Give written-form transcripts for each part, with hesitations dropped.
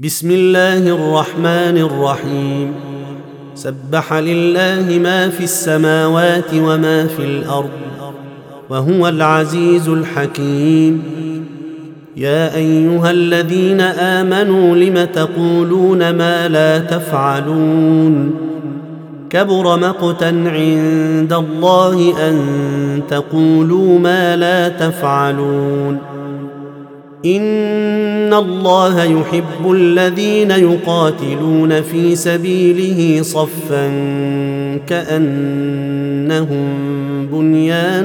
بسم الله الرحمن الرحيم. سبح لله ما في السماوات وما في الأرض وهو العزيز الحكيم. يا أيها الذين آمنوا لم تقولون ما لا تفعلون؟ كبر مقتا عند الله أن تقولوا ما لا تفعلون. إن الله يحب الذين يقاتلون في سبيله صفا كأنهم بنيان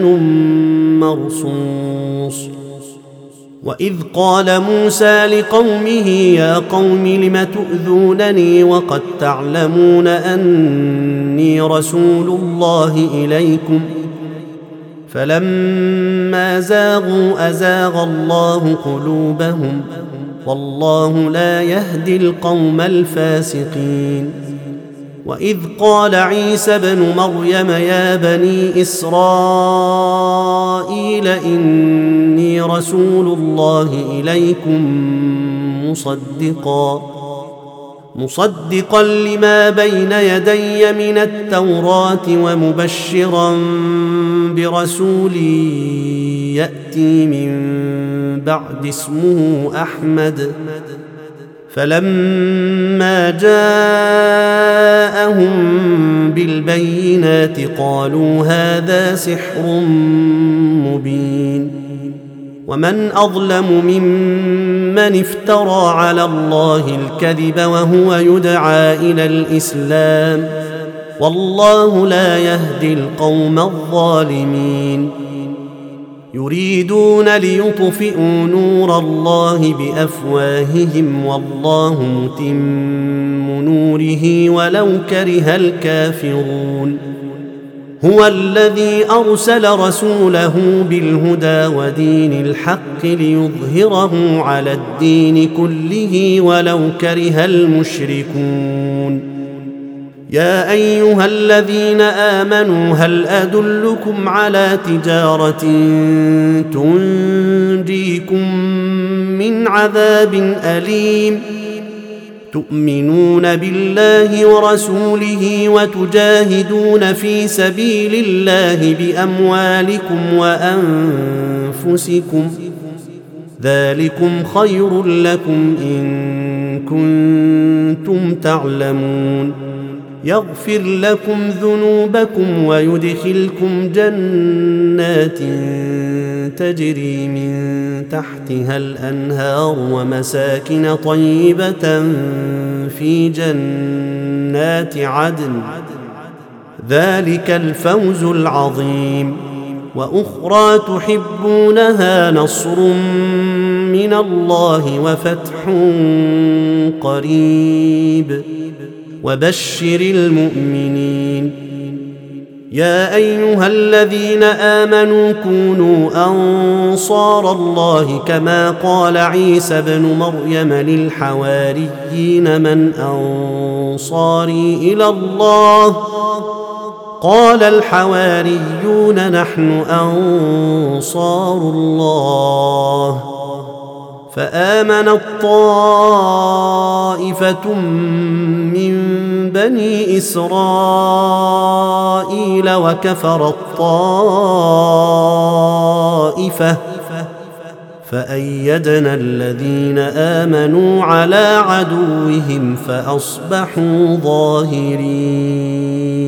مرصوص. وإذ قال موسى لقومه يا قوم لم تؤذونني وقد تعلمون أني رسول الله إليكم فلما زاغوا أزاغ الله قلوبهم والله لا يهدي القوم الفاسقين. وإذ قال عيسى ابن مريم يا بني إسرائيل إني رسول الله إليكم مصدقا لما بين يدي من التوراة ومبشرا برسول يأتي من بعد اسمه أحمد. فلما جاءهم بالبينات قالوا هذا سحر مبين. ومن أظلم ممن افترى على الله الكذب وهو يدعى إلى الإسلام والله لا يهدي القوم الظالمين. يريدون ليطفئوا نور الله بأفواههم والله متم نوره ولو كره الكافرون. هو الذي أرسل رسوله بالهدى ودين الحق ليظهره على الدين كله ولو كره المشركون. يا أيها الذين آمنوا هل أدلكم على تجارة تنجيكم من عذاب أليم؟ تؤمنون بالله ورسوله وتجاهدون في سبيل الله بأموالكم وأنفسكم ذلكم خير لكم إن كنتم تعلمون. يغفر لكم ذنوبكم ويدخلكم جنات تجري من تحتها الأنهار ومساكن طيبة في جنات عدن ذلك الفوز العظيم. وأخرى تحبونها نصر من الله وفتح قريب وبشر المؤمنين. يا أيها الذين آمنوا كونوا أنصار الله كما قال عيسى ابن مريم للحواريين من أنصاري إلى الله قال الحواريون نحن أنصار الله. فآمنت طائفة من بني إسرائيل وكفرت طائفة فأيدنا الذين آمنوا على عدوهم فأصبحوا ظاهرين.